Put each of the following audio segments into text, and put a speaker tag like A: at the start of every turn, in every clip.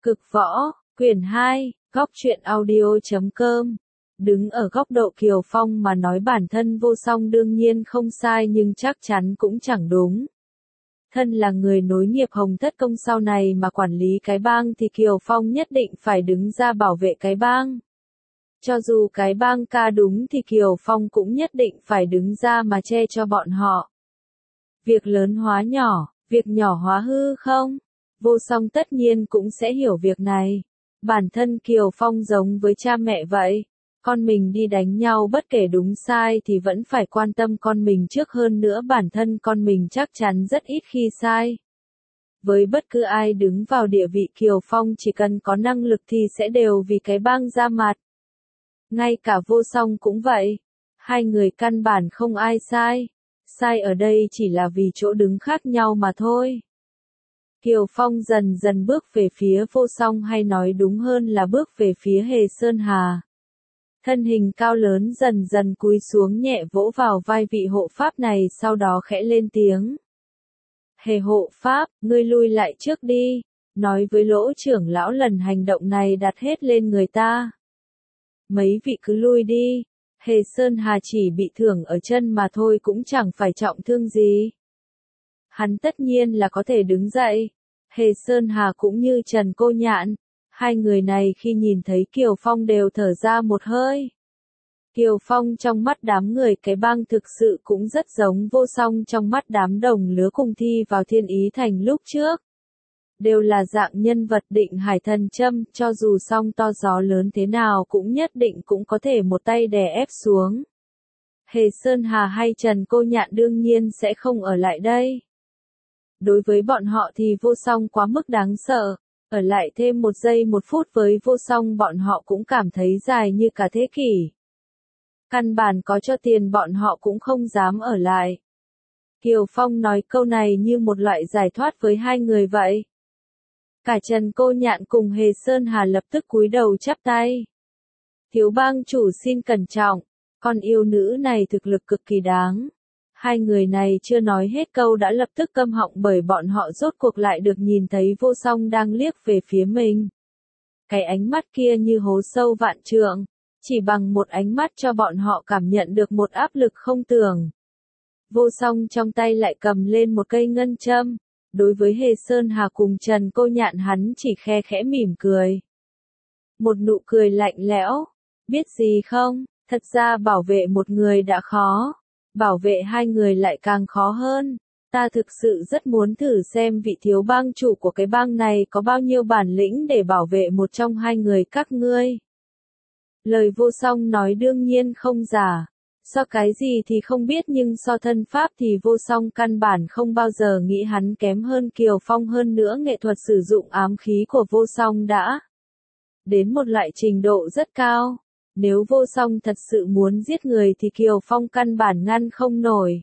A: Cực võ, quyển 2, góc truyện audio.com. Đứng ở góc độ Kiều Phong mà nói bản thân vô song đương nhiên không sai nhưng chắc chắn cũng chẳng đúng. Thân là người nối nghiệp Hồng Thất Công sau này mà quản lý cái bang thì Kiều Phong nhất định phải đứng ra bảo vệ cái bang. Cho dù cái bang ca đúng thì Kiều Phong cũng nhất định phải đứng ra mà che cho bọn họ. Việc lớn hóa nhỏ, việc nhỏ hóa hư không? Vô song tất nhiên cũng sẽ hiểu việc này. Bản thân Kiều Phong giống với cha mẹ vậy. Con mình đi đánh nhau bất kể đúng sai thì vẫn phải quan tâm con mình trước hơn nữa bản thân con mình chắc chắn rất ít khi sai. Với bất cứ ai đứng vào địa vị Kiều Phong chỉ cần có năng lực thì sẽ đều vì cái bang ra mặt. Ngay cả vô song cũng vậy. Hai người căn bản không ai sai. Sai ở đây chỉ là vì chỗ đứng khác nhau mà thôi. Kiều Phong dần dần bước về phía vô song hay nói đúng hơn là bước về phía Hề Sơn Hà. Thân hình cao lớn dần dần cúi xuống nhẹ vỗ vào vai vị hộ pháp này sau đó khẽ lên tiếng. Hề hộ pháp, ngươi lui lại trước đi, nói với Lỗ trưởng lão lần hành động này đặt hết lên người ta. Mấy vị cứ lui đi, Hề Sơn Hà chỉ bị thương ở chân mà thôi cũng chẳng phải trọng thương gì. Hắn tất nhiên là có thể đứng dậy. Hề Sơn Hà cũng như Trần Cô Nhạn. Hai người này khi nhìn thấy Kiều Phong đều thở ra một hơi. Kiều Phong trong mắt đám người cái bang thực sự cũng rất giống vô song trong mắt đám đồng lứa cùng thi vào Thiên Ý Thành lúc trước. Đều là dạng nhân vật định hải thần châm, cho dù song to gió lớn thế nào cũng nhất định cũng có thể một tay đè ép xuống. Hề Sơn Hà hay Trần Cô Nhạn đương nhiên sẽ không ở lại đây. Đối với bọn họ thì vô song quá mức đáng sợ, ở lại thêm 1 giây 1 phút với vô song bọn họ cũng cảm thấy dài như cả thế kỷ. Căn bản có cho tiền bọn họ cũng không dám ở lại. Kiều Phong nói câu này như một loại giải thoát với hai người vậy. Cả Trần Cô Nhạn cùng Hề Sơn Hà lập tức cúi đầu chắp tay. Thiếu bang chủ xin cẩn trọng, con yêu nữ này thực lực cực kỳ đáng. Hai người này chưa nói hết câu đã lập tức câm họng bởi bọn họ rốt cuộc lại được nhìn thấy vô song đang liếc về phía mình. Cái ánh mắt kia như hố sâu vạn trượng, chỉ bằng một ánh mắt cho bọn họ cảm nhận được một áp lực không tưởng. Vô song trong tay lại cầm lên một cây ngân châm, đối với Hề Sơn Hà cùng Trần Cô Nhạn hắn chỉ khe khẽ mỉm cười. Một nụ cười lạnh lẽo, biết gì không, thật ra bảo vệ một người đã khó. Bảo vệ hai người lại càng khó hơn. Ta thực sự rất muốn thử xem vị thiếu bang chủ của cái bang này có bao nhiêu bản lĩnh để bảo vệ một trong hai người các ngươi. Lời vô song nói đương nhiên không giả. So cái gì thì không biết nhưng so thân pháp thì vô song căn bản không bao giờ nghĩ hắn kém hơn Kiều Phong hơn nữa nghệ thuật sử dụng ám khí của vô song đã đến một loại trình độ rất cao. Nếu vô song thật sự muốn giết người thì Kiều Phong căn bản ngăn không nổi.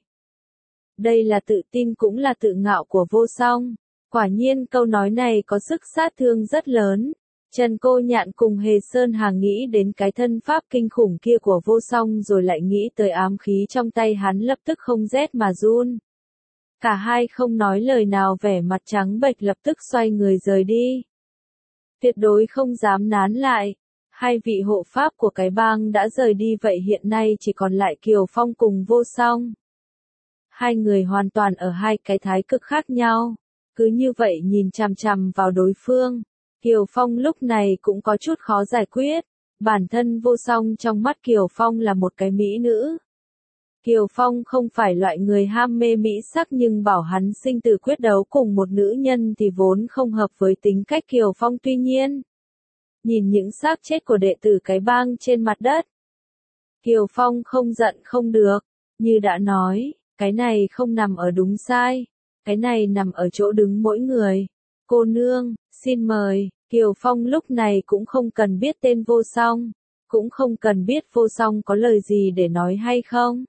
A: Đây là tự tin cũng là tự ngạo của vô song. Quả nhiên câu nói này có sức sát thương rất lớn. Trần Cô Nhạn cùng Hề Sơn Hà nghĩ đến cái thân pháp kinh khủng kia của vô song rồi lại nghĩ tới ám khí trong tay hắn lập tức không rét mà run. Cả hai không nói lời nào vẻ mặt trắng bệch lập tức xoay người rời đi. Tuyệt đối không dám nán lại. Hai vị hộ pháp của cái bang đã rời đi vậy hiện nay chỉ còn lại Kiều Phong cùng vô song. Hai người hoàn toàn ở hai cái thái cực khác nhau. Cứ như vậy nhìn chằm chằm vào đối phương. Kiều Phong lúc này cũng có chút khó giải quyết. Bản thân vô song trong mắt Kiều Phong là một cái mỹ nữ. Kiều Phong không phải loại người ham mê mỹ sắc nhưng bảo hắn sinh tử quyết đấu cùng một nữ nhân thì vốn không hợp với tính cách Kiều Phong tuy nhiên. Nhìn những xác chết của đệ tử cái bang trên mặt đất. Kiều Phong không giận không được. Như đã nói, cái này không nằm ở đúng sai. Cái này nằm ở chỗ đứng mỗi người. Cô nương, xin mời. Kiều Phong lúc này cũng không cần biết tên vô song. Cũng không cần biết vô song có lời gì để nói hay không.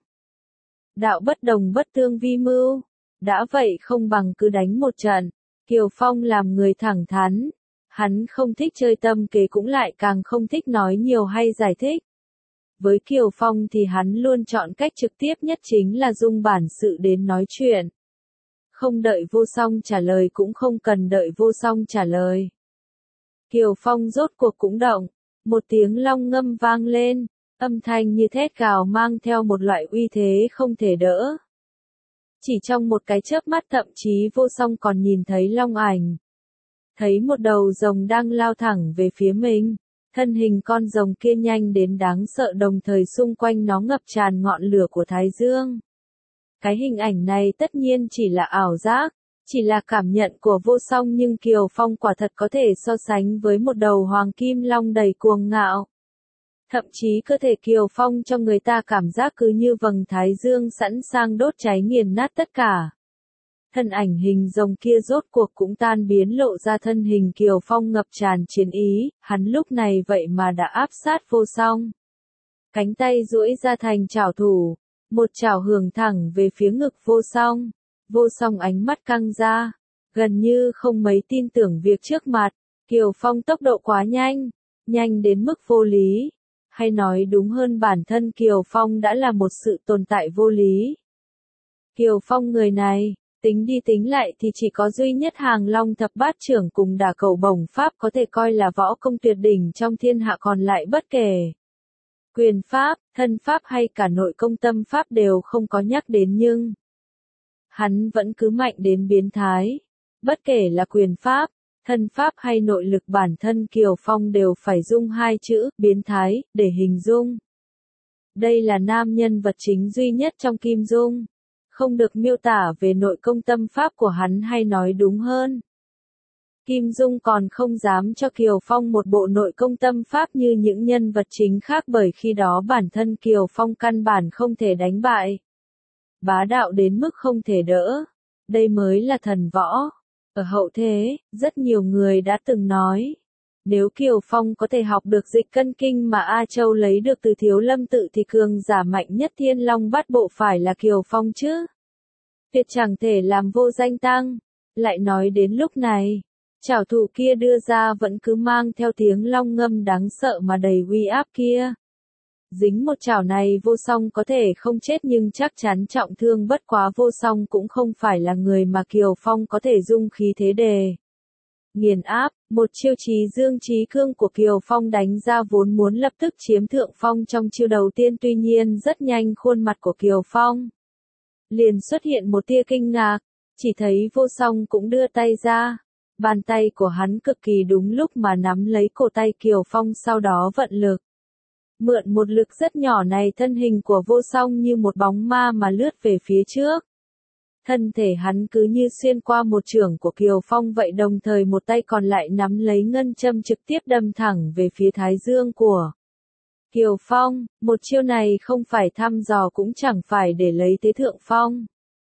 A: Đạo bất đồng bất tương vi mưu. Đã vậy không bằng cứ đánh một trận. Kiều Phong làm người thẳng thắn. Hắn không thích chơi tâm kế cũng lại càng không thích nói nhiều hay giải thích. Với Kiều Phong thì hắn luôn chọn cách trực tiếp nhất chính là dùng bản sự đến nói chuyện. Không đợi vô song trả lời cũng không cần đợi vô song trả lời. Kiều Phong rốt cuộc cũng động, một tiếng long ngâm vang lên, âm thanh như thét gào mang theo một loại uy thế không thể đỡ. Chỉ trong một cái chớp mắt thậm chí Vô Song còn nhìn thấy long ảnh. Thấy một đầu rồng đang lao thẳng về phía mình, thân hình con rồng kia nhanh đến đáng sợ đồng thời xung quanh nó ngập tràn ngọn lửa của Thái Dương. Cái hình ảnh này tất nhiên chỉ là ảo giác, chỉ là cảm nhận của Vô Song nhưng Kiều Phong quả thật có thể so sánh với một đầu hoàng kim long đầy cuồng ngạo. Thậm chí cơ thể Kiều Phong cho người ta cảm giác cứ như vầng Thái Dương sẵn sàng đốt cháy nghiền nát tất cả. Thân ảnh hình rồng kia rốt cuộc cũng tan biến lộ ra thân hình Kiều Phong ngập tràn chiến ý, hắn lúc này vậy mà đã áp sát Vô Song. Cánh tay duỗi ra thành chảo thủ, một chảo hưởng thẳng về phía ngực Vô Song. Vô Song ánh mắt căng ra, gần như không mấy tin tưởng việc trước mặt, Kiều Phong tốc độ quá nhanh, nhanh đến mức vô lý. Hay nói đúng hơn bản thân Kiều Phong đã là một sự tồn tại vô lý. Kiều Phong người này, tính đi tính lại thì chỉ có duy nhất Hàng Long thập bát trưởng cùng Đả Cầu Bổng Pháp có thể coi là võ công tuyệt đỉnh trong thiên hạ, còn lại bất kể. Quyền Pháp, thân Pháp hay cả nội công tâm Pháp đều không có nhắc đến nhưng hắn vẫn cứ mạnh đến biến thái. Bất kể là quyền Pháp, thân Pháp hay nội lực bản thân Kiều Phong đều phải dùng hai chữ, biến thái, để hình dung. Đây là nam nhân vật chính duy nhất trong Kim Dung. Không được miêu tả về nội công tâm Pháp của hắn hay nói đúng hơn. Kim Dung còn không dám cho Kiều Phong một bộ nội công tâm Pháp như những nhân vật chính khác bởi khi đó bản thân Kiều Phong căn bản không thể đánh bại. Bá đạo đến mức không thể đỡ. Đây mới là thần võ. Ở hậu thế, rất nhiều người đã từng nói, nếu Kiều Phong có thể học được dịch cân kinh mà A Châu lấy được từ Thiếu Lâm tự thì cường giả mạnh nhất Thiên Long Bát Bộ phải là Kiều Phong chứ. Tuyệt chẳng thể làm vô danh tăng. Lại nói đến lúc này, chảo thủ kia đưa ra vẫn cứ mang theo tiếng long ngâm đáng sợ mà đầy uy áp kia. Dính một chảo này Vô Song có thể không chết nhưng chắc chắn trọng thương, bất quá Vô Song cũng không phải là người mà Kiều Phong có thể dung khí thế đề nghiền áp. Một chiêu trí dương trí cương của Kiều Phong đánh ra vốn muốn lập tức chiếm thượng phong trong chiêu đầu tiên, tuy nhiên rất nhanh khuôn mặt của Kiều Phong liền xuất hiện một tia kinh ngạc, chỉ thấy Vô Song cũng đưa tay ra. Bàn tay của hắn cực kỳ đúng lúc mà nắm lấy cổ tay Kiều Phong, sau đó vận lực. Mượn một lực rất nhỏ này thân hình của Vô Song như một bóng ma mà lướt về phía trước. Thân thể hắn cứ như xuyên qua một chưởng của Kiều Phong vậy, đồng thời một tay còn lại nắm lấy ngân châm trực tiếp đâm thẳng về phía thái dương của Kiều Phong. Một chiêu này không phải thăm dò cũng chẳng phải để lấy thế thượng phong.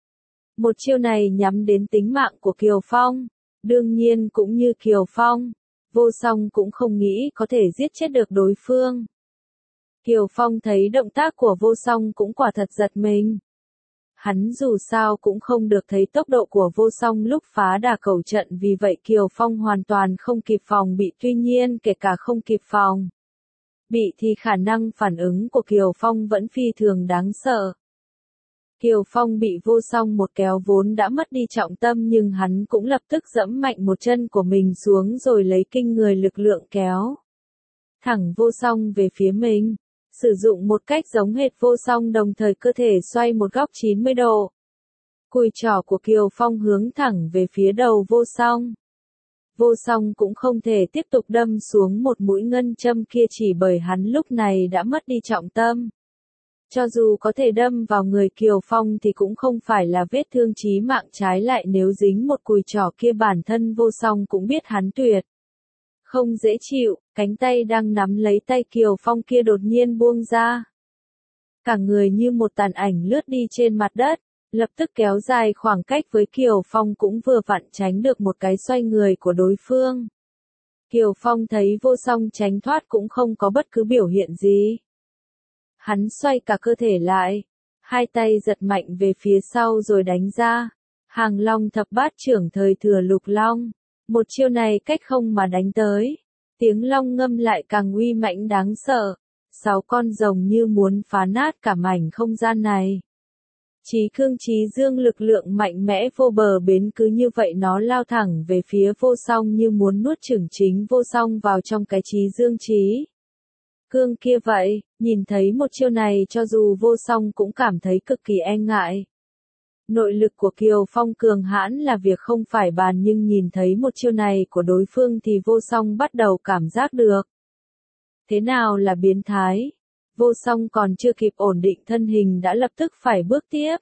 A: Một chiêu này nhắm đến tính mạng của Kiều Phong. Đương nhiên cũng như Kiều Phong, Vô Song cũng không nghĩ có thể giết chết được đối phương. Kiều Phong thấy động tác của Vô Song cũng quả thật giật mình. Hắn dù sao cũng không được thấy tốc độ của Vô Song lúc phá Đả Cầu trận, vì vậy Kiều Phong hoàn toàn không kịp phòng bị, tuy nhiên kể cả không kịp phòng bị thì khả năng phản ứng của Kiều Phong vẫn phi thường đáng sợ. Kiều Phong bị Vô Song một kéo vốn đã mất đi trọng tâm, nhưng hắn cũng lập tức giẫm mạnh một chân của mình xuống rồi lấy kinh người lực lượng kéo thẳng Vô Song về phía mình. Sử dụng một cách giống hệt Vô Song, đồng thời cơ thể xoay một góc 90 độ. Cùi trỏ của Kiều Phong hướng thẳng về phía đầu Vô Song. Vô Song cũng không thể tiếp tục đâm xuống một mũi ngân châm kia chỉ bởi hắn lúc này đã mất đi trọng tâm. Cho dù có thể đâm vào người Kiều Phong thì cũng không phải là vết thương chí mạng, trái lại nếu dính một cùi trỏ kia bản thân Vô Song cũng biết hắn tuyệt không dễ chịu. Cánh tay đang nắm lấy tay Kiều Phong kia đột nhiên buông ra. Cả người như một tàn ảnh lướt đi trên mặt đất, lập tức kéo dài khoảng cách với Kiều Phong, cũng vừa vặn tránh được một cái xoay người của đối phương. Kiều Phong thấy Vô Song tránh thoát cũng không có bất cứ biểu hiện gì. Hắn xoay cả cơ thể lại, hai tay giật mạnh về phía sau rồi đánh ra. Hàng Long thập bát trưởng thời thừa Lục Long. Một chiêu này cách không mà đánh tới. Tiếng long ngâm lại càng uy mãnh đáng sợ. 6 con rồng như muốn phá nát cả mảnh không gian này. Chí cương chí dương lực lượng mạnh mẽ vô bờ bến cứ như vậy nó lao thẳng về phía vô song như muốn nuốt chửng chính vô song vào trong cái chí dương chí cương kia vậy, nhìn thấy một chiêu này cho dù vô song cũng cảm thấy cực kỳ e ngại. Nội lực của Kiều Phong cường hãn là việc không phải bàn nhưng nhìn thấy một chiêu này của đối phương thì vô song bắt đầu cảm giác được. Thế nào là biến thái? Vô song còn chưa kịp ổn định thân hình đã lập tức phải bước tiếp.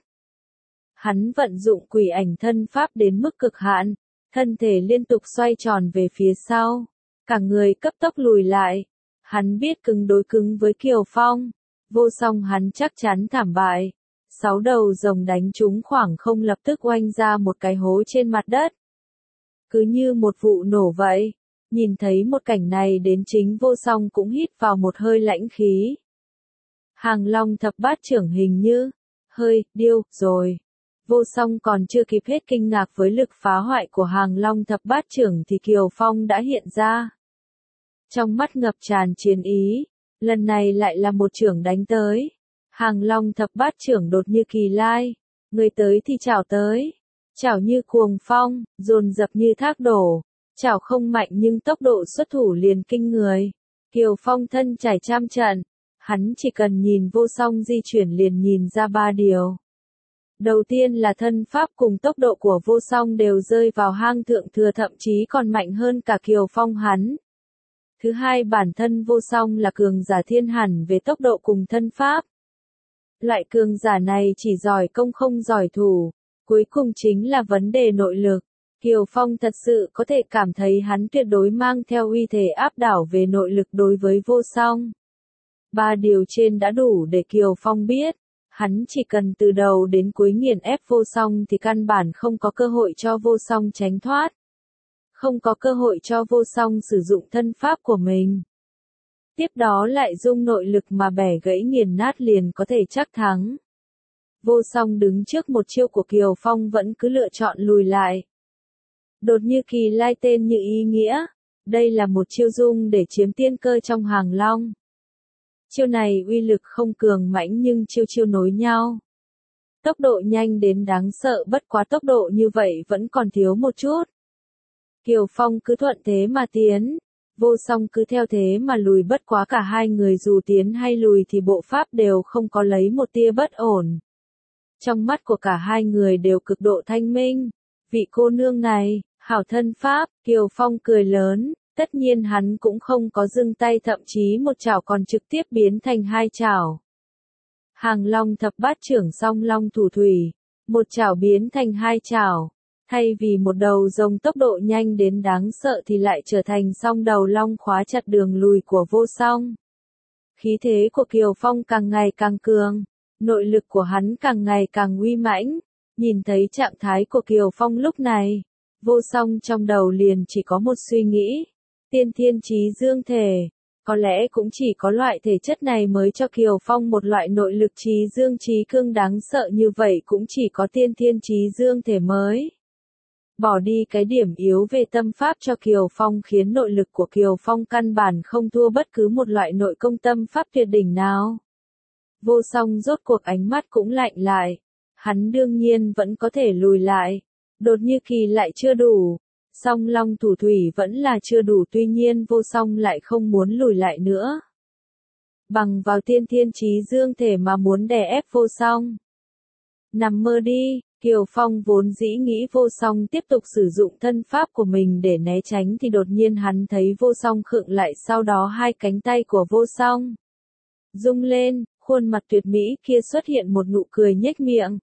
A: Hắn vận dụng quỷ ảnh thân pháp đến mức cực hạn, thân thể liên tục xoay tròn về phía sau, cả người cấp tốc lùi lại. Hắn biết cứng đối cứng với Kiều Phong, vô song hắn chắc chắn thảm bại. 6 đầu rồng đánh trúng khoảng không lập tức oanh ra một cái hố trên mặt đất. Cứ như một vụ nổ vậy, nhìn thấy một cảnh này đến chính vô song cũng hít vào một hơi lãnh khí. Hàng Long thập bát trưởng hình như, hơi, điêu, rồi. Vô song còn chưa kịp hết kinh ngạc với lực phá hoại của Hàng Long thập bát trưởng thì Kiều Phong đã hiện ra. Trong mắt ngập tràn chiến ý, lần này lại là một trưởng đánh tới. Hàng Long thập bát trưởng đột như kỳ lai, người tới thì chảo tới, chảo như cuồng phong, dồn dập như thác đổ, chảo không mạnh nhưng tốc độ xuất thủ liền kinh người. Kiều Phong thân trải trăm trận, hắn chỉ cần nhìn vô song di chuyển liền nhìn ra 3 điều. Đầu tiên là thân pháp cùng tốc độ của vô song đều rơi vào hang thượng thừa thậm chí còn mạnh hơn cả Kiều Phong hắn. Thứ hai bản thân vô song là cường giả thiên hẳn về tốc độ cùng thân pháp. Loại cường giả này chỉ giỏi công không giỏi thủ, cuối cùng chính là vấn đề nội lực. Kiều Phong thật sự có thể cảm thấy hắn tuyệt đối mang theo uy thế áp đảo về nội lực đối với vô song. 3 điều trên đã đủ để Kiều Phong biết, hắn chỉ cần từ đầu đến cuối nghiền ép vô song thì căn bản không có cơ hội cho vô song tránh thoát. Không có cơ hội cho vô song sử dụng thân pháp của mình. Tiếp đó lại dung nội lực mà bẻ gãy nghiền nát liền có thể chắc thắng. Vô song đứng trước một chiêu của Kiều Phong vẫn cứ lựa chọn lùi lại. Đột như kỳ lai tên như ý nghĩa, đây là một chiêu dung để chiếm tiên cơ trong Hàng Long. Chiêu này uy lực không cường mãnh nhưng chiêu nối nhau. Tốc độ nhanh đến đáng sợ bất quá tốc độ như vậy vẫn còn thiếu một chút. Kiều Phong cứ thuận thế mà tiến, vô song cứ theo thế mà lùi bất quá cả hai người dù tiến hay lùi thì bộ pháp đều không có lấy một tia bất ổn. Trong mắt của cả hai người đều cực độ thanh minh, vị cô nương này, hảo thân pháp, Kiều Phong cười lớn, tất nhiên hắn cũng không có dừng tay thậm chí một chảo còn trực tiếp biến thành 2 chảo. Hàng Long thập bát trưởng song long thủ thủy, một chảo biến thành 2 chảo. Thay vì một đầu rồng tốc độ nhanh đến đáng sợ thì lại trở thành song đầu long khóa chặt đường lùi của vô song. Khí thế của Kiều Phong càng ngày càng cường, nội lực của hắn càng ngày càng uy mãnh. Nhìn thấy trạng thái của Kiều Phong lúc này, vô song trong đầu liền chỉ có một suy nghĩ. Tiên thiên chí dương thể, có lẽ cũng chỉ có loại thể chất này mới cho Kiều Phong một loại nội lực chí dương chí cương đáng sợ như vậy cũng chỉ có tiên thiên chí dương thể mới. Bỏ đi cái điểm yếu về tâm pháp cho Kiều Phong khiến nội lực của Kiều Phong căn bản không thua bất cứ một loại nội công tâm pháp tuyệt đỉnh nào. Vô song rốt cuộc ánh mắt cũng lạnh lại. Hắn đương nhiên vẫn có thể lùi lại. Đột như kỳ lại chưa đủ. Song long thủ thủy vẫn là chưa đủ tuy nhiên vô song lại không muốn lùi lại nữa. Bằng vào tiên thiên chí dương thể mà muốn đè ép vô song. Nằm mơ đi. Kiều Phong vốn dĩ nghĩ vô song tiếp tục sử dụng thân pháp của mình để né tránh thì đột nhiên hắn thấy vô song khựng lại sau đó hai cánh tay của vô song rung lên, khuôn mặt tuyệt mỹ kia xuất hiện một nụ cười nhếch miệng.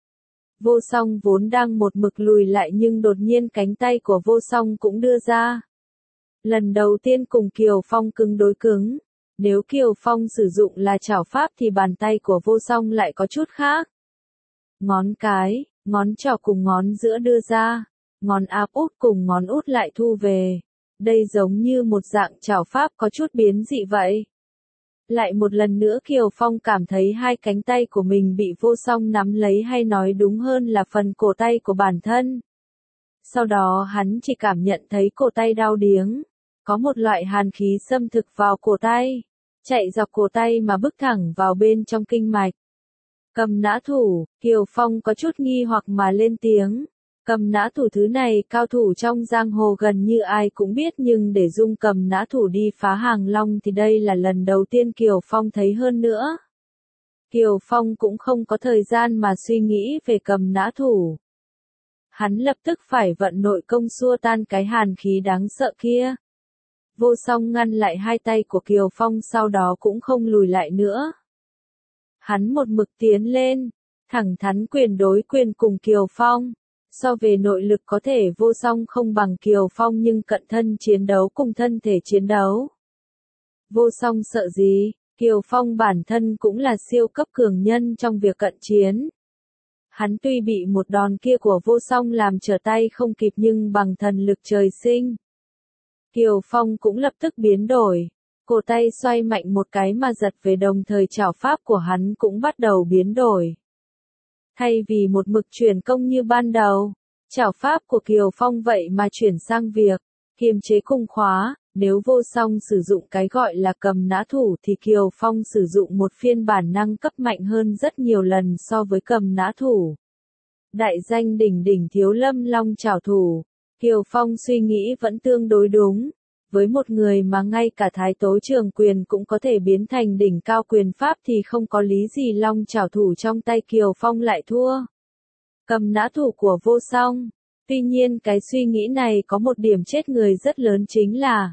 A: Vô song vốn đang một mực lùi lại nhưng đột nhiên cánh tay của vô song cũng đưa ra. Lần đầu tiên cùng Kiều Phong cứng đối cứng, nếu Kiều Phong sử dụng là chảo pháp thì bàn tay của vô song lại có chút khác. Ngón cái, ngón trỏ cùng ngón giữa đưa ra, ngón áp út cùng ngón út lại thu về. Đây giống như một dạng chảo pháp có chút biến dị vậy. Lại một lần nữa Kiều Phong cảm thấy hai cánh tay của mình bị vô song nắm lấy hay nói đúng hơn là phần cổ tay của bản thân. Sau đó hắn chỉ cảm nhận thấy cổ tay đau điếng. Có một loại hàn khí xâm thực vào cổ tay. Chạy dọc cổ tay mà bước thẳng vào bên trong kinh mạch. Cầm nã thủ, Kiều Phong có chút nghi hoặc mà lên tiếng. Cầm nã thủ thứ này cao thủ trong giang hồ gần như ai cũng biết, nhưng để dung cầm nã thủ đi phá hàng long thì đây là lần đầu tiên Kiều Phong thấy. Hơn nữa, Kiều Phong cũng không có thời gian mà suy nghĩ về cầm nã thủ. Hắn lập tức phải vận nội công xua tan cái hàn khí đáng sợ kia. Vô Song ngăn lại hai tay của Kiều Phong, sau đó cũng không lùi lại nữa. Hắn một mực tiến lên, thẳng thắn quyền đối quyền cùng Kiều Phong. So về nội lực có thể Vô Song không bằng Kiều Phong, nhưng cận thân chiến đấu cùng thân thể chiến đấu, Vô Song sợ gì? Kiều Phong bản thân cũng là siêu cấp cường nhân trong việc cận chiến. Hắn tuy bị một đòn kia của Vô Song làm trở tay không kịp, nhưng bằng thần lực trời sinh, Kiều Phong cũng lập tức biến đổi. Cổ tay xoay mạnh một cái mà giật về, đồng thời trảo pháp của hắn cũng bắt đầu biến đổi. Thay vì một mực chuyển công như ban đầu, trảo pháp của Kiều Phong vậy mà chuyển sang việc kiềm chế cung khóa. Nếu Vô Song sử dụng cái gọi là cầm nã thủ thì Kiều Phong sử dụng một phiên bản nâng cấp mạnh hơn rất nhiều lần so với cầm nã thủ. Đại danh đỉnh đỉnh Thiếu Lâm Long Chảo thủ, Kiều Phong suy nghĩ vẫn tương đối đúng. Với một người mà ngay cả Thái Tố Trường Quyền cũng có thể biến thành đỉnh cao quyền pháp thì không có lý gì Long Chảo thủ trong tay Kiều Phong lại thua cầm nã thủ của Vô Song. Tuy nhiên cái suy nghĩ này có một điểm chết người rất lớn, chính là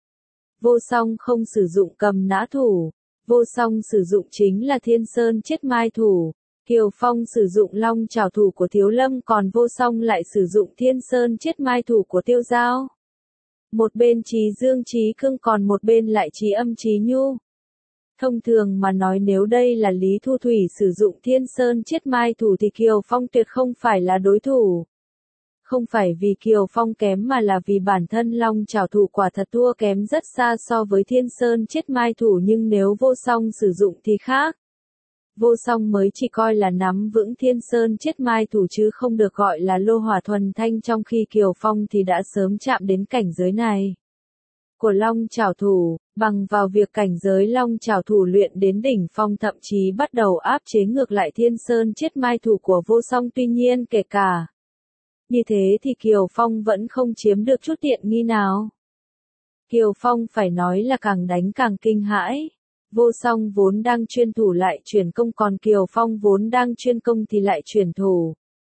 A: Vô Song không sử dụng cầm nã thủ, Vô Song sử dụng chính là Thiên Sơn Chết Mai thủ. Kiều Phong sử dụng Long Chảo thủ của Thiếu Lâm, còn Vô Song lại sử dụng Thiên Sơn Chết Mai thủ của Tiêu Giao. Một bên trí dương trí cương, còn một bên lại trí âm trí nhu. Thông thường mà nói, nếu đây là Lý Thu Thủy sử dụng Thiên Sơn Chết Mai thủ thì Kiều Phong tuyệt không phải là đối thủ. Không phải vì Kiều Phong kém mà là vì bản thân Long Chảo thủ quả thật thua kém rất xa so với Thiên Sơn Chết Mai thủ, nhưng nếu Vô Song sử dụng thì khác. Vô Song mới chỉ coi là nắm vững Thiên Sơn Chết Mai thủ chứ không được gọi là lô hỏa thuần thanh, trong khi Kiều Phong thì đã sớm chạm đến cảnh giới này của Long Chảo thủ, bằng vào việc cảnh giới Long Chảo thủ luyện đến đỉnh phong, thậm chí bắt đầu áp chế ngược lại Thiên Sơn Chết Mai thủ của Vô Song. Tuy nhiên kể cả như thế thì Kiều Phong vẫn không chiếm được chút tiện nghi nào. Kiều Phong phải nói là càng đánh càng kinh hãi. Vô Song vốn đang chuyên thủ lại chuyển công, còn Kiều Phong vốn đang chuyên công thì lại chuyển thủ.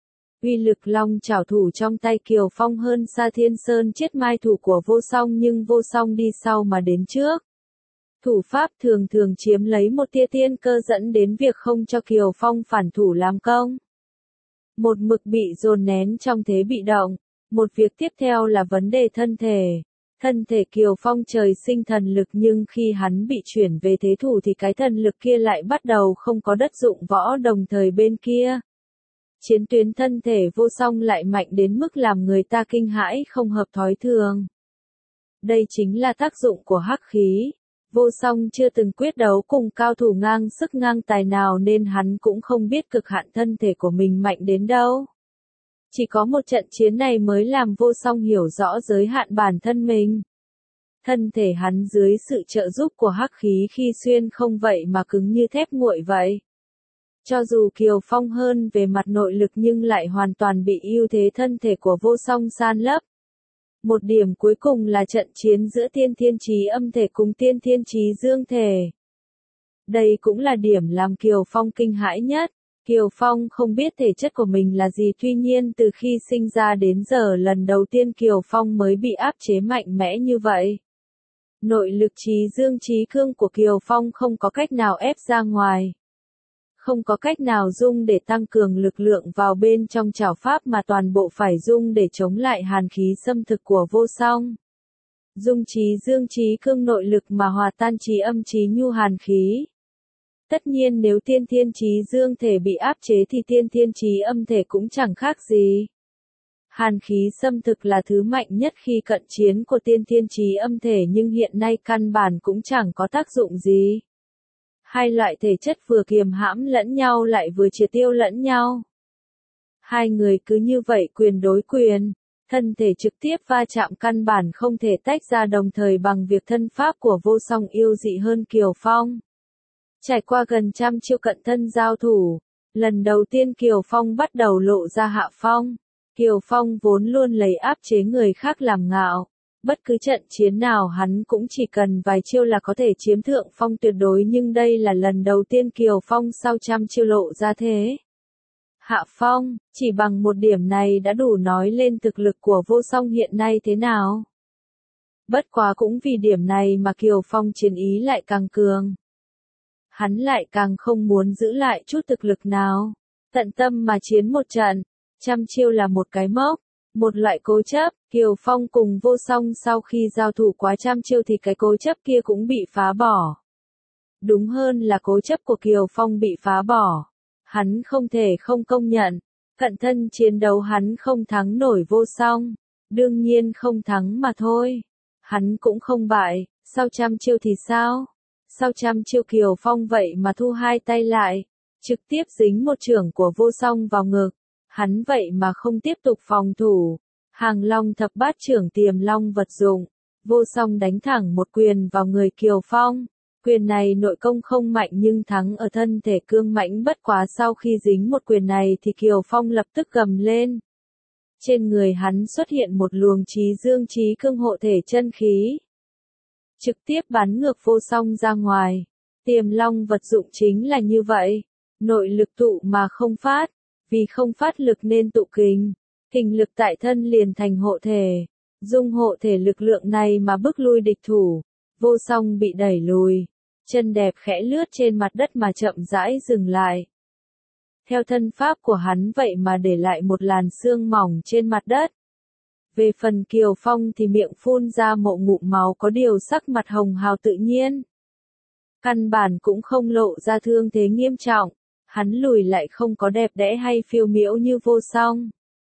A: Uy lực Long Chảo thủ trong tay Kiều Phong hơn xa Thiên Sơn Chết Mai thủ của Vô Song, nhưng Vô Song đi sau mà đến trước. Thủ pháp thường thường chiếm lấy một tia tiên cơ, dẫn đến việc không cho Kiều Phong phản thủ làm công. Một mực bị dồn nén trong thế bị động. Một việc tiếp theo là vấn đề thân thể. Thân thể Kiều Phong trời sinh thần lực, nhưng khi hắn bị chuyển về thế thủ thì cái thần lực kia lại bắt đầu không có đất dụng võ, đồng thời bên kia chiến tuyến thân thể Vô Song lại mạnh đến mức làm người ta kinh hãi không hợp thói thường. Đây chính là tác dụng của hắc khí. Vô Song chưa từng quyết đấu cùng cao thủ ngang sức ngang tài nào nên hắn cũng không biết cực hạn thân thể của mình mạnh đến đâu. Chỉ có một trận chiến này mới làm Vô Song hiểu rõ giới hạn bản thân mình. Thân thể hắn dưới sự trợ giúp của hắc khí khi xuyên không vậy mà cứng như thép nguội vậy. Cho dù Kiều Phong hơn về mặt nội lực nhưng lại hoàn toàn bị ưu thế thân thể của Vô Song san lấp. Một điểm cuối cùng là trận chiến giữa Tiên Thiên Chí Âm thể cùng Tiên Thiên Chí Dương thể. Đây cũng là điểm làm Kiều Phong kinh hãi nhất. Kiều Phong không biết thể chất của mình là gì, tuy nhiên từ khi sinh ra đến giờ lần đầu tiên Kiều Phong mới bị áp chế mạnh mẽ như vậy. Nội lực trí dương trí cương của Kiều Phong không có cách nào ép ra ngoài. Không có cách nào dùng để tăng cường lực lượng vào bên trong trảo pháp, mà toàn bộ phải dùng để chống lại hàn khí xâm thực của Vô Song. Dùng trí dương trí cương nội lực mà hòa tan trí âm trí nhu hàn khí. Tất nhiên nếu Tiên Thiên Chí Dương thể bị áp chế thì Tiên Thiên Chí Âm thể cũng chẳng khác gì. Hàn khí xâm thực là thứ mạnh nhất khi cận chiến của Tiên Thiên Chí Âm thể, nhưng hiện nay căn bản cũng chẳng có tác dụng gì. Hai loại thể chất vừa kiềm hãm lẫn nhau lại vừa triệt tiêu lẫn nhau. Hai người cứ như vậy quyền đối quyền, thân thể trực tiếp va chạm căn bản không thể tách ra, đồng thời bằng việc thân pháp của Vô Song yêu dị hơn Kiều Phong. Trải qua gần trăm chiêu cận thân giao thủ, Lần đầu tiên Kiều Phong bắt đầu lộ ra hạ phong. Kiều Phong vốn luôn lấy áp chế người khác làm ngạo. Bất cứ trận chiến nào hắn cũng chỉ cần vài chiêu là có thể chiếm thượng phong tuyệt đối, nhưng đây là lần đầu tiên Kiều Phong sau trăm chiêu lộ ra thế. Hạ phong, chỉ bằng một điểm này đã đủ nói lên thực lực của Vô Song hiện nay thế nào. Bất quá cũng vì điểm này mà Kiều Phong chiến ý lại càng cường. Hắn lại càng không muốn giữ lại chút thực lực nào. Tận tâm mà chiến một trận, trăm chiêu là một cái mốc, một loại cố chấp. Kiều Phong cùng Vô Song sau khi giao thủ quá trăm chiêu thì cái cố chấp kia cũng bị phá bỏ. Đúng hơn là cố chấp của Kiều Phong bị phá bỏ. Hắn không thể không công nhận, cận thân chiến đấu hắn không thắng nổi Vô Song. Đương nhiên không thắng mà thôi. Hắn cũng không bại, sau trăm chiêu thì sao? Sau trăm chiêu Kiều Phong vậy mà thu hai tay lại, trực tiếp dính một chưởng của Vô Song vào ngực. Hắn vậy mà không tiếp tục phòng thủ. Hàng Long thập bát chưởng Tiềm Long vật dụng. Vô Song đánh thẳng một quyền vào người Kiều Phong. Quyền này nội công không mạnh nhưng thắng ở thân thể cương mãnh, bất quá sau khi dính một quyền này thì Kiều Phong lập tức gầm lên. Trên người hắn xuất hiện một luồng trí dương trí cương hộ thể chân khí. Trực tiếp bắn ngược Vô Song ra ngoài. Tiềm Long vật dụng chính là như vậy. Nội lực tụ mà không phát. Vì không phát lực nên tụ kình. Kình lực tại thân liền thành hộ thể. Dùng hộ thể lực lượng này mà bức lui địch thủ. Vô Song bị đẩy lùi. Chân đẹp khẽ lướt trên mặt đất mà chậm rãi dừng lại. Theo thân pháp của hắn vậy mà để lại một làn sương mỏng trên mặt đất. Về phần Kiều Phong thì miệng phun ra một ngụm máu, có điều sắc mặt hồng hào tự nhiên. Căn bản cũng không lộ ra thương thế nghiêm trọng. Hắn lùi lại không có đẹp đẽ hay phiêu miễu như Vô Song.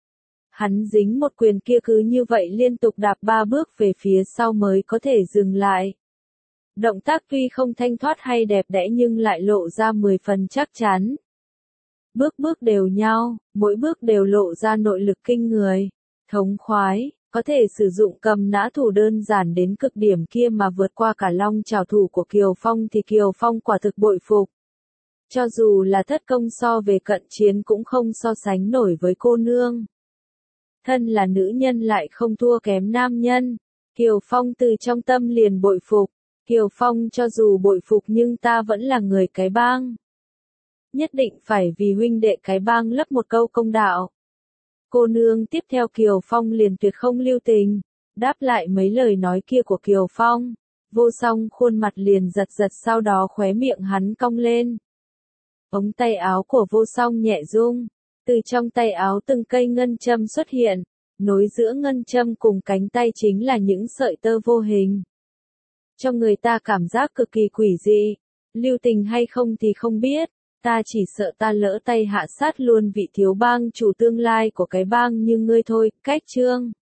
A: Hắn dính một quyền kia cứ như vậy liên tục đạp 3 bước về phía sau mới có thể dừng lại. Động tác tuy không thanh thoát hay đẹp đẽ nhưng lại lộ ra 10 phần chắc chắn. Bước bước đều nhau, mỗi bước đều lộ ra nội lực kinh người, thống khoái, có thể sử dụng cầm nã thủ đơn giản đến cực điểm kia mà vượt qua cả long trảo thủ của Kiều Phong thì Kiều Phong quả thực bội phục. Cho dù là thất công so về cận chiến cũng không so sánh nổi với cô nương. Thân là nữ nhân lại không thua kém nam nhân. Kiều Phong từ trong tâm liền bội phục. Kiều Phong cho dù bội phục nhưng ta vẫn là người cái bang. Nhất định phải vì huynh đệ cái bang lấp một câu công đạo. Cô nương tiếp theo Kiều Phong liền tuyệt không lưu tình. Đáp lại mấy lời nói kia của Kiều Phong. Vô Song khuôn mặt liền giật giật, sau đó khóe miệng hắn cong lên. Ống tay áo của Vô Song nhẹ rung. Từ trong tay áo từng cây ngân châm xuất hiện. Nối giữa ngân châm cùng cánh tay chính là những sợi tơ vô hình. Cho người ta cảm giác cực kỳ quỷ dị. Lưu tình hay không thì không biết. Ta chỉ sợ ta lỡ tay hạ sát luôn vị thiếu bang chủ tương lai của cái bang như ngươi thôi. Cách chương